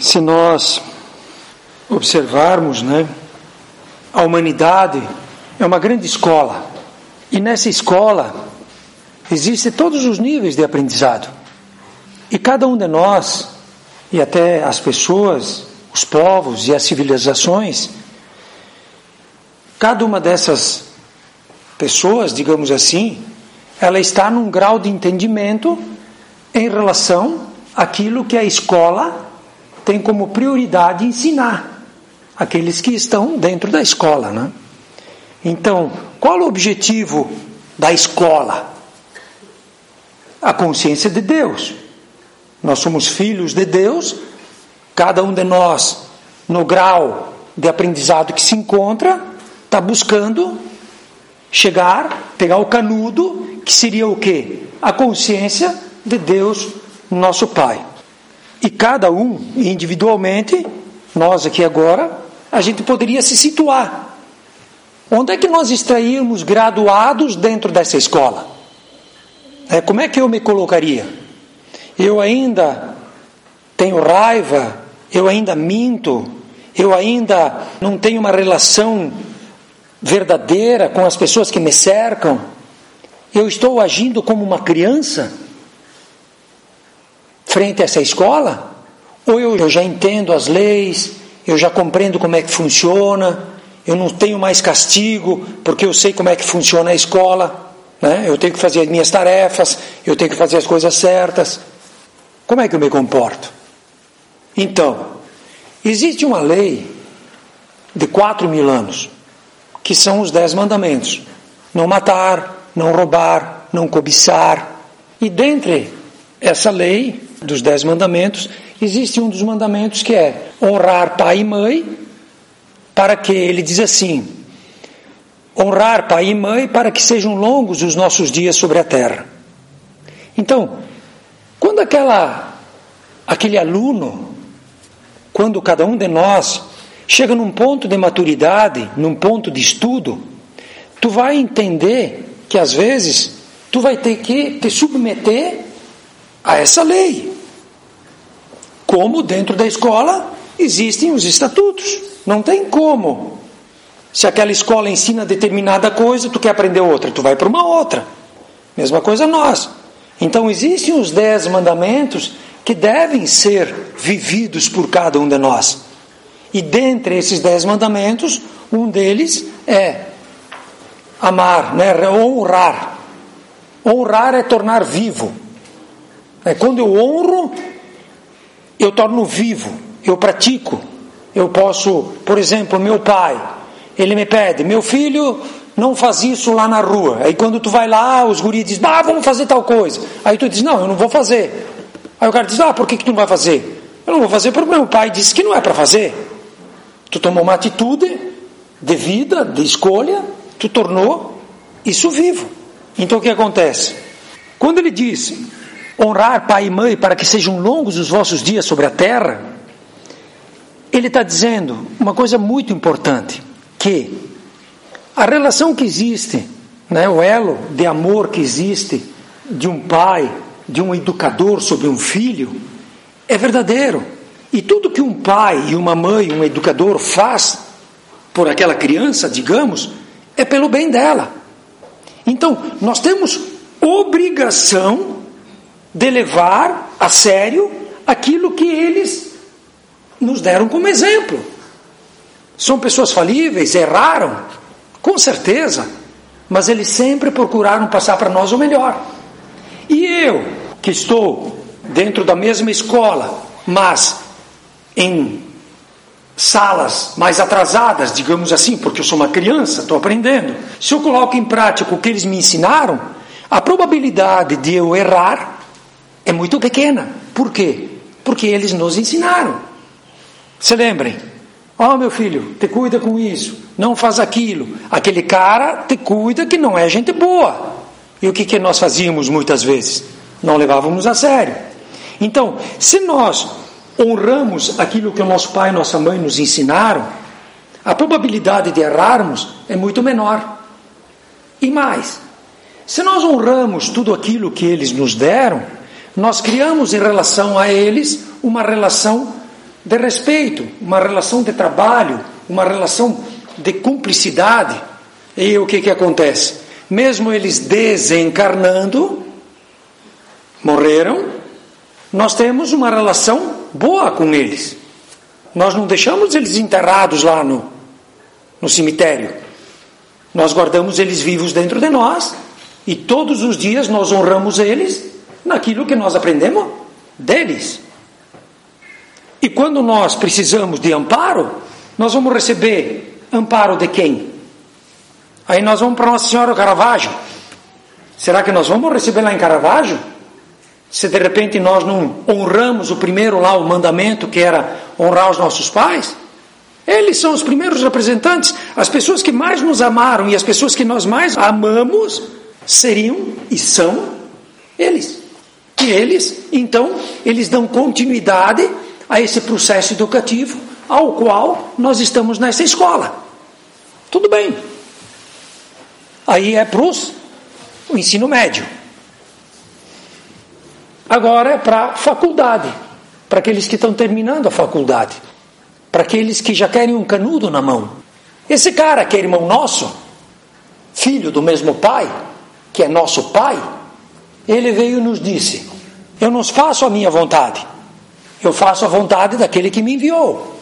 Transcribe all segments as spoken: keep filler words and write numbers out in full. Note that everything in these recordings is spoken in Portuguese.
Se nós observarmos, né, a humanidade é uma grande escola. E nessa escola existem todos os níveis de aprendizado. E cada um de nós, e até as pessoas, os povos e as civilizações, cada uma dessas pessoas, digamos assim, ela está num grau de entendimento em relação àquilo que a escola tem como prioridade ensinar aqueles que estão dentro da escola, né? Então, qual o objetivo da escola? A consciência de Deus. Nós somos filhos de Deus, cada um de nós, no grau de aprendizado que se encontra, está buscando chegar, pegar o canudo, que seria o quê? A consciência de Deus, nosso Pai. E cada um, individualmente, nós aqui agora, a gente poderia se situar. Onde é que nós estaríamos graduados dentro dessa escola? É, como é que eu me colocaria? Eu ainda tenho raiva, eu ainda minto, eu ainda não tenho uma relação verdadeira com as pessoas que me cercam, eu estou agindo como uma criança frente a essa escola? Ou eu, eu já entendo as leis, eu já compreendo como é que funciona, eu não tenho mais castigo, porque eu sei como é que funciona a escola, né? Eu tenho que fazer as minhas tarefas, eu tenho que fazer as coisas certas. Como é que eu me comporto? Então, existe uma lei de quatro mil anos, que são os dez mandamentos. Não matar, não roubar, não cobiçar. E dentre essa lei dos dez mandamentos, existe um dos mandamentos que é honrar pai e mãe, para que, ele diz assim, honrar pai e mãe para que sejam longos os nossos dias sobre a terra. Então, quando aquela, aquele aluno, quando cada um de nós chega num ponto de maturidade, num ponto de estudo, tu vai entender que às vezes tu vai ter que te submeter a essa lei. Como dentro da escola existem os estatutos. Não tem como. Se aquela escola ensina determinada coisa, tu quer aprender outra, tu vai para uma outra. Mesma coisa nós. Então existem os dez mandamentos que devem ser vividos por cada um de nós. E dentre esses dez mandamentos, um deles é amar, né? honrar. Honrar é tornar vivo. É quando eu honro, eu torno vivo, eu pratico. Eu posso, por exemplo, meu pai, ele me pede, meu filho, não faz isso lá na rua. Aí quando tu vai lá, os guris dizem, ah, vamos fazer tal coisa. Aí tu diz, não, eu não vou fazer. Aí o cara diz, ah, por que, que tu não vai fazer? Eu não vou fazer porque meu pai disse que não é para fazer. Tu tomou uma atitude de vida, de escolha, tu tornou isso vivo. Então o que acontece? Quando ele diz, honrar pai e mãe para que sejam longos os vossos dias sobre a terra, ele está dizendo uma coisa muito importante, que a relação que existe, né, o elo de amor que existe de um pai, de um educador sobre um filho, é verdadeiro. E tudo que um pai e uma mãe, um educador faz por aquela criança, digamos, é pelo bem dela. Então, nós temos obrigação de levar a sério aquilo que eles nos deram como exemplo. São pessoas falíveis, erraram, com certeza, mas eles sempre procuraram passar para nós o melhor. E eu, que estou dentro da mesma escola, mas em salas mais atrasadas, digamos assim, porque eu sou uma criança, estou aprendendo, se eu coloco em prática o que eles me ensinaram, a probabilidade de eu errar é muito pequena. Por quê? Porque eles nos ensinaram. Se lembrem, ó oh, meu filho, te cuida com isso, não faz aquilo. Aquele cara te cuida que não é gente boa. E o que, que nós fazíamos muitas vezes? Não levávamos a sério. Então, se nós honramos aquilo que o nosso pai e nossa mãe nos ensinaram, a probabilidade de errarmos é muito menor. E mais, se nós honramos tudo aquilo que eles nos deram, nós criamos em relação a eles uma relação de respeito, uma relação de trabalho, uma relação de cumplicidade. E o que que acontece? Mesmo eles desencarnando, morreram, nós temos uma relação boa com eles. Nós não deixamos eles enterrados lá no, no cemitério. Nós guardamos eles vivos dentro de nós e todos os dias nós honramos eles naquilo que nós aprendemos deles. E quando nós precisamos de amparo, nós vamos receber amparo de quem? Aí nós vamos para Nossa Senhora do Caravaggio. Será que nós vamos receber lá em Caravaggio? Se de repente nós não honramos o primeiro lá, o mandamento, que era honrar os nossos pais, eles são os primeiros representantes. As pessoas que mais nos amaram e as pessoas que nós mais amamos seriam e são eles. E eles, então, eles dão continuidade a esse processo educativo ao qual nós estamos nessa escola. Tudo bem. Aí é para o ensino médio. Agora é para a faculdade, para aqueles que estão terminando a faculdade, para aqueles que já querem um canudo na mão. Esse cara que é irmão nosso, filho do mesmo pai, que é nosso pai, ele veio e nos disse: eu não faço a minha vontade, eu faço a vontade daquele que me enviou.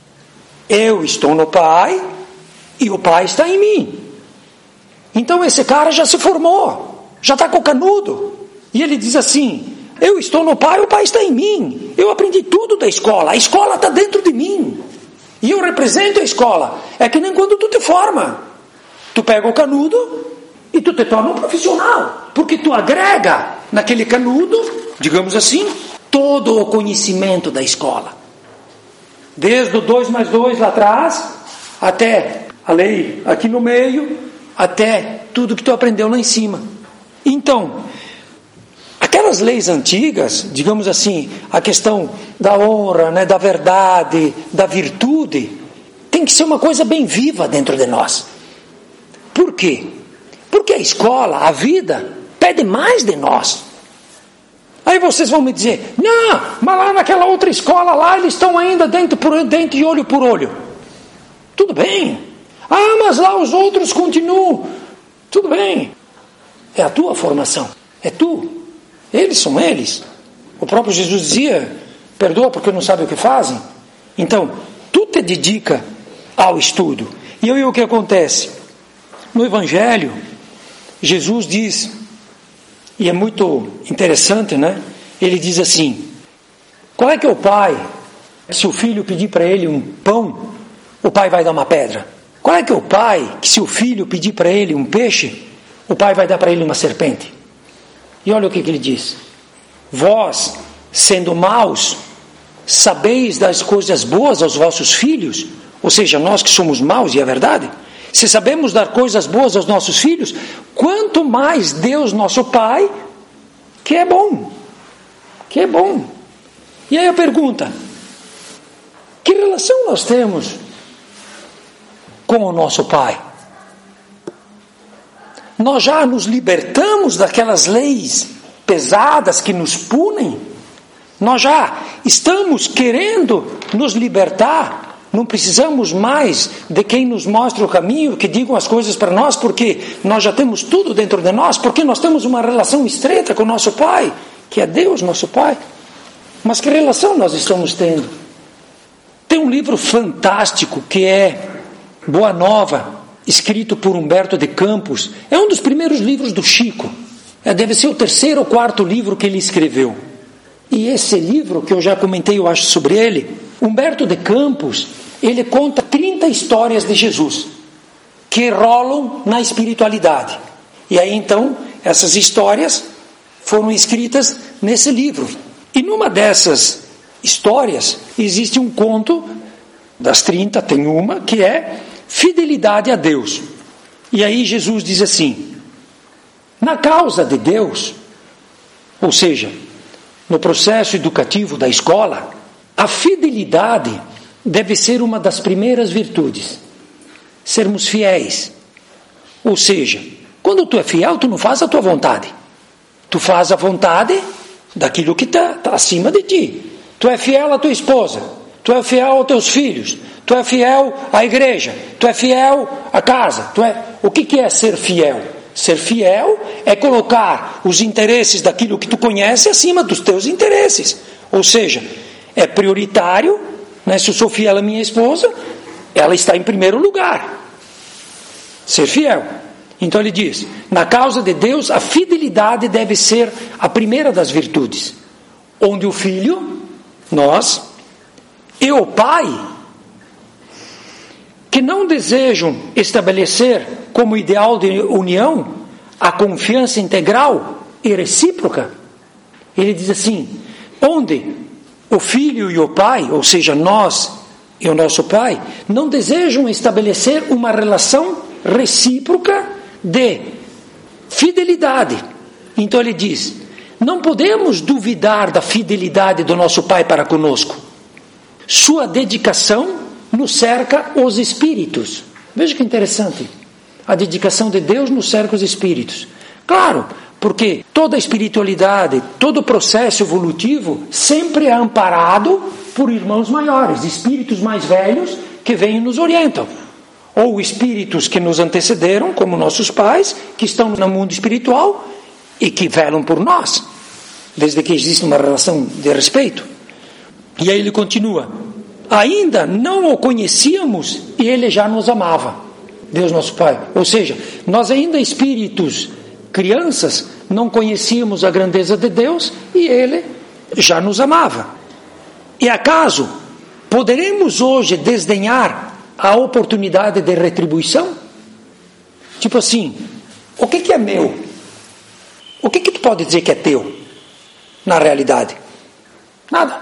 Eu estou no Pai e o Pai está em mim. Então esse cara já se formou, já está com o canudo, e ele diz assim: eu estou no Pai, o Pai está em mim. Eu aprendi tudo da escola, a escola está dentro de mim. E eu represento a escola. É que nem quando tu te forma. Tu pega o canudo e tu te torna um profissional. Porque tu agrega naquele canudo, digamos assim, todo o conhecimento da escola. Desde o dois mais dois lá atrás, até a lei aqui no meio, até tudo que tu aprendeu lá em cima. Então, aquelas leis antigas, digamos assim, a questão da honra, né, da verdade, da virtude, tem que ser uma coisa bem viva dentro de nós. Por quê? Porque a escola, a vida, pede mais de nós. Aí vocês vão me dizer: não, mas lá naquela outra escola lá, eles estão ainda dente por dente e olho por olho. Tudo bem. Ah, mas lá os outros continuam. Tudo bem. É a tua formação. É tu. Eles são eles. O próprio Jesus dizia: perdoa porque não sabem o que fazem. Então, tu te dedica ao estudo. E aí o que acontece? No Evangelho, Jesus diz, e é muito interessante, né? Ele diz assim: qual é que é o pai, se o filho pedir para ele um pão, o pai vai dar uma pedra? Qual é que é o pai, que se o filho pedir para ele um peixe, o pai vai dar para ele uma serpente? E olha o que, que ele diz: vós, sendo maus, sabeis das coisas boas aos vossos filhos, ou seja, nós que somos maus, e é verdade, se sabemos dar coisas boas aos nossos filhos, quanto mais Deus nosso Pai, que é bom, que é bom. E aí a pergunta: que relação nós temos com o nosso Pai? Nós já nos libertamos daquelas leis pesadas que nos punem? Nós já estamos querendo nos libertar? Não precisamos mais de quem nos mostre o caminho, que digam as coisas para nós, porque nós já temos tudo dentro de nós, porque nós temos uma relação estreita com o nosso Pai, que é Deus, nosso Pai. Mas que relação nós estamos tendo? Tem um livro fantástico que é Boa Nova, escrito por Humberto de Campos. É um dos primeiros livros do Chico. É, deve ser o terceiro ou quarto livro que ele escreveu. E esse livro, que eu já comentei, eu acho, sobre ele, Humberto de Campos, ele conta trinta histórias de Jesus que rolam na espiritualidade. E aí então, essas histórias foram escritas nesse livro. E numa dessas histórias, existe um conto, das trinta tem uma, que é fidelidade a Deus. E aí Jesus diz assim: na causa de Deus, ou seja, no processo educativo da escola, a fidelidade deve ser uma das primeiras virtudes. Sermos fiéis. Ou seja, quando tu é fiel, tu não faz a tua vontade. Tu faz a vontade daquilo que está tá acima de ti. Tu é fiel à tua esposa. tu é fiel aos teus filhos, tu é fiel à igreja, tu é fiel à casa. Tu é... O que, que é ser fiel? Ser fiel é colocar os interesses daquilo que tu conhece acima dos teus interesses. Ou seja, é prioritário, né? Se eu sou fiel à minha esposa, ela está em primeiro lugar. Ser fiel. Então ele diz, na causa de Deus, a fidelidade deve ser a primeira das virtudes. Onde o filho, nós, e o pai, que não desejam estabelecer como ideal de união a confiança integral e recíproca. Ele diz assim, onde o filho e o pai, ou seja, nós e o nosso pai, não desejam estabelecer uma relação recíproca de fidelidade. Então ele diz, não podemos duvidar da fidelidade do nosso pai para conosco. Sua dedicação nos cerca os espíritos. Veja que interessante. A dedicação de Deus nos cerca os espíritos. Claro, porque toda a espiritualidade, todo o processo evolutivo sempre é amparado por irmãos maiores, espíritos mais velhos que vêm e nos orientam. Ou espíritos que nos antecederam, como nossos pais, que estão no mundo espiritual e que velam por nós, desde que existe uma relação de respeito. E aí ele continua, ainda não o conhecíamos e ele já nos amava, Deus nosso Pai. Ou seja, nós ainda espíritos, crianças, não conhecíamos a grandeza de Deus e ele já nos amava. E acaso poderemos hoje desdenhar a oportunidade de retribuição? Tipo assim, o que, que é meu? O que, que tu pode dizer que é teu? Na realidade, nada.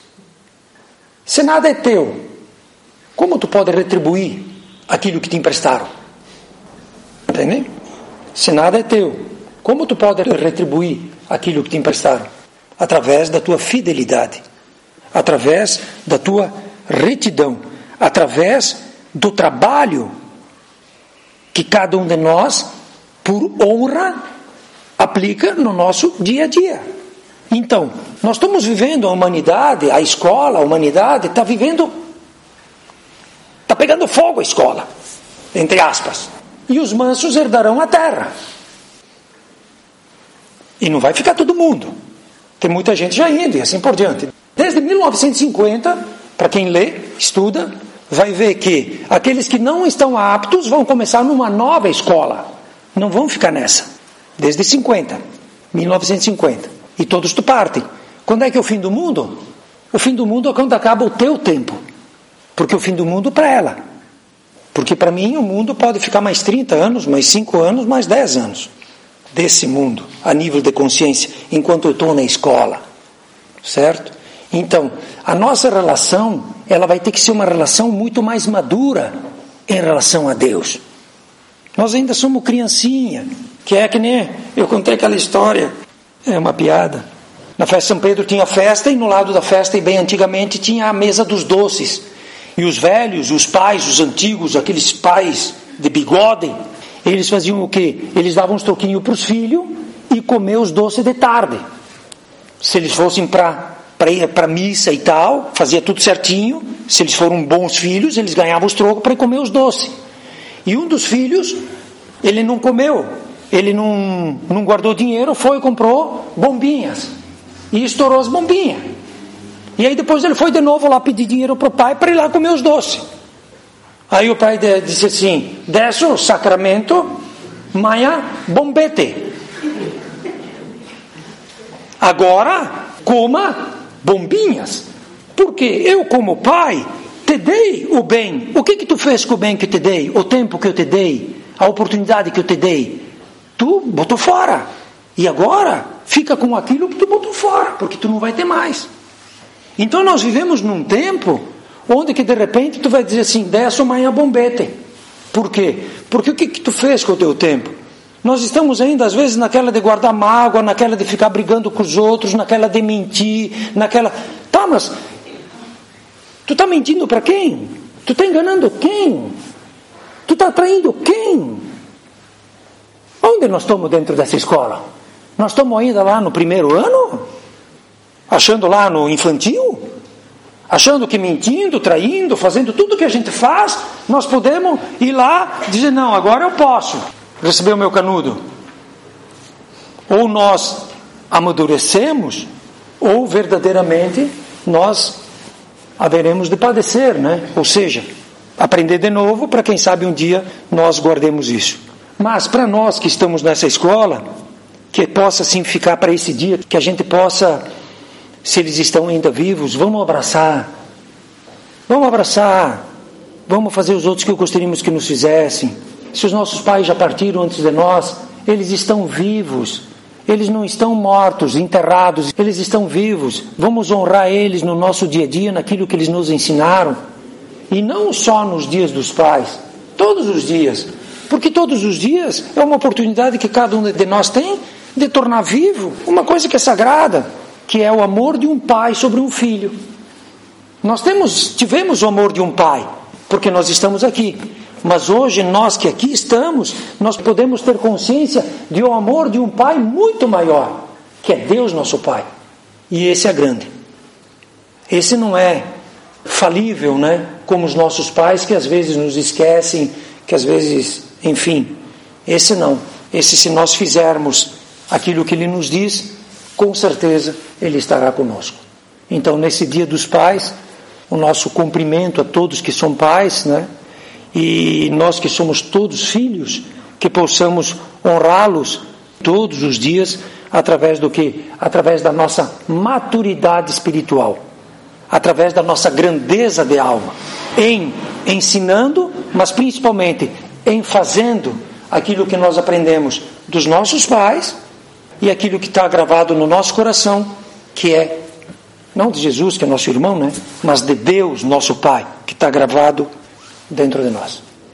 Se nada é teu, como tu pode retribuir aquilo que te emprestaram? Entende? Se nada é teu, como tu pode retribuir aquilo que te emprestaram? Através da tua fidelidade, através da tua retidão, através do trabalho que cada um de nós, por honra, aplica no nosso dia a dia. Então, nós estamos vivendo a humanidade, a escola, a humanidade está vivendo, está pegando fogo a escola, entre aspas, e os mansos herdarão a terra. E não vai ficar todo mundo, tem muita gente já indo e assim por diante. Desde mil novecentos e cinquenta, para quem lê, estuda, vai ver que aqueles que não estão aptos vão começar numa nova escola, não vão ficar nessa, desde cinquenta, mil novecentos e cinquenta. E todos tu partem. Quando é que é o fim do mundo? O fim do mundo é quando acaba o teu tempo. Porque o fim do mundo para ela. Porque para mim o mundo pode ficar mais trinta anos, mais cinco anos, mais dez anos. Desse mundo, a nível de consciência, enquanto eu estou na escola. Certo? Então, a nossa relação, ela vai ter que ser uma relação muito mais madura em relação a Deus. Nós ainda somos criancinha, que é que nem eu contei aquela história. É uma piada. Na festa de São Pedro tinha festa, e no lado da festa, e bem antigamente, tinha a mesa dos doces. E os velhos, os pais, os antigos, aqueles pais de bigode, eles faziam o quê? Eles davam uns troquinhos para os filhos e comer os doces de tarde. Se eles fossem para para ir para a missa e tal, fazia tudo certinho. Se eles foram bons filhos, eles ganhavam os trocos para ir comer os doces. E um dos filhos, ele não comeu. Ele não, não guardou dinheiro, foi e comprou bombinhas. E estourou as bombinhas. E aí depois ele foi de novo lá pedir dinheiro para o pai para ir lá comer os doces. Aí o pai disse assim, desce o sacramento, maia bombete. Agora, coma bombinhas. Porque eu como pai, te dei o bem. O que que tu fez com o bem que eu te dei? O tempo que eu te dei? A oportunidade que eu te dei? Tu botou fora. E agora fica com aquilo que tu botou fora, porque tu não vai ter mais. Então nós vivemos num tempo onde que de repente tu vai dizer assim, desce amanhã bombete. Por quê? Porque o que que tu fez com o teu tempo? Nós estamos ainda às vezes naquela de guardar mágoa, naquela de ficar brigando com os outros, naquela de mentir, naquela... Tá, mas tu está mentindo para quem? Tu está enganando quem? Tu está traindo quem? Onde nós estamos dentro dessa escola? Nós estamos ainda lá no primeiro ano? Achando lá no infantil? Achando que mentindo, traindo, fazendo tudo o que a gente faz, nós podemos ir lá e dizer, não, agora eu posso receber o meu canudo. Ou nós amadurecemos, ou verdadeiramente nós haveremos de padecer, né? Ou seja, aprender de novo para quem sabe um dia nós guardemos isso. Mas para nós que estamos nessa escola, que possa sim ficar para esse dia, que a gente possa, se eles estão ainda vivos, vamos abraçar, vamos abraçar, vamos fazer os outros que gostaríamos que nos fizessem. Se os nossos pais já partiram antes de nós, eles estão vivos, eles não estão mortos, enterrados, eles estão vivos. Vamos honrar eles no nosso dia a dia, naquilo que eles nos ensinaram, e não só nos dias dos pais, todos os dias, porque todos os dias é uma oportunidade que cada um de nós tem de tornar vivo uma coisa que é sagrada, que é o amor de um pai sobre um filho. Nós temos, tivemos o amor de um pai, porque nós estamos aqui. Mas hoje, nós que aqui estamos, nós podemos ter consciência de um amor de um pai muito maior, que é Deus nosso Pai. E esse é grande. Esse não é falível, né? Como os nossos pais, que às vezes nos esquecem, que às vezes, enfim. Esse não. Esse, se nós fizermos aquilo que Ele nos diz, com certeza Ele estará conosco. Então, nesse dia dos pais, o nosso cumprimento a todos que são pais, né? E nós que somos todos filhos, que possamos honrá-los todos os dias, através do quê? Através da nossa maturidade espiritual, através da nossa grandeza de alma, em ensinando, mas principalmente em fazendo aquilo que nós aprendemos dos nossos pais, e aquilo que está gravado no nosso coração, que é, não de Jesus, que é nosso irmão, né? Mas de Deus, nosso Pai, que está gravado dentro de nós.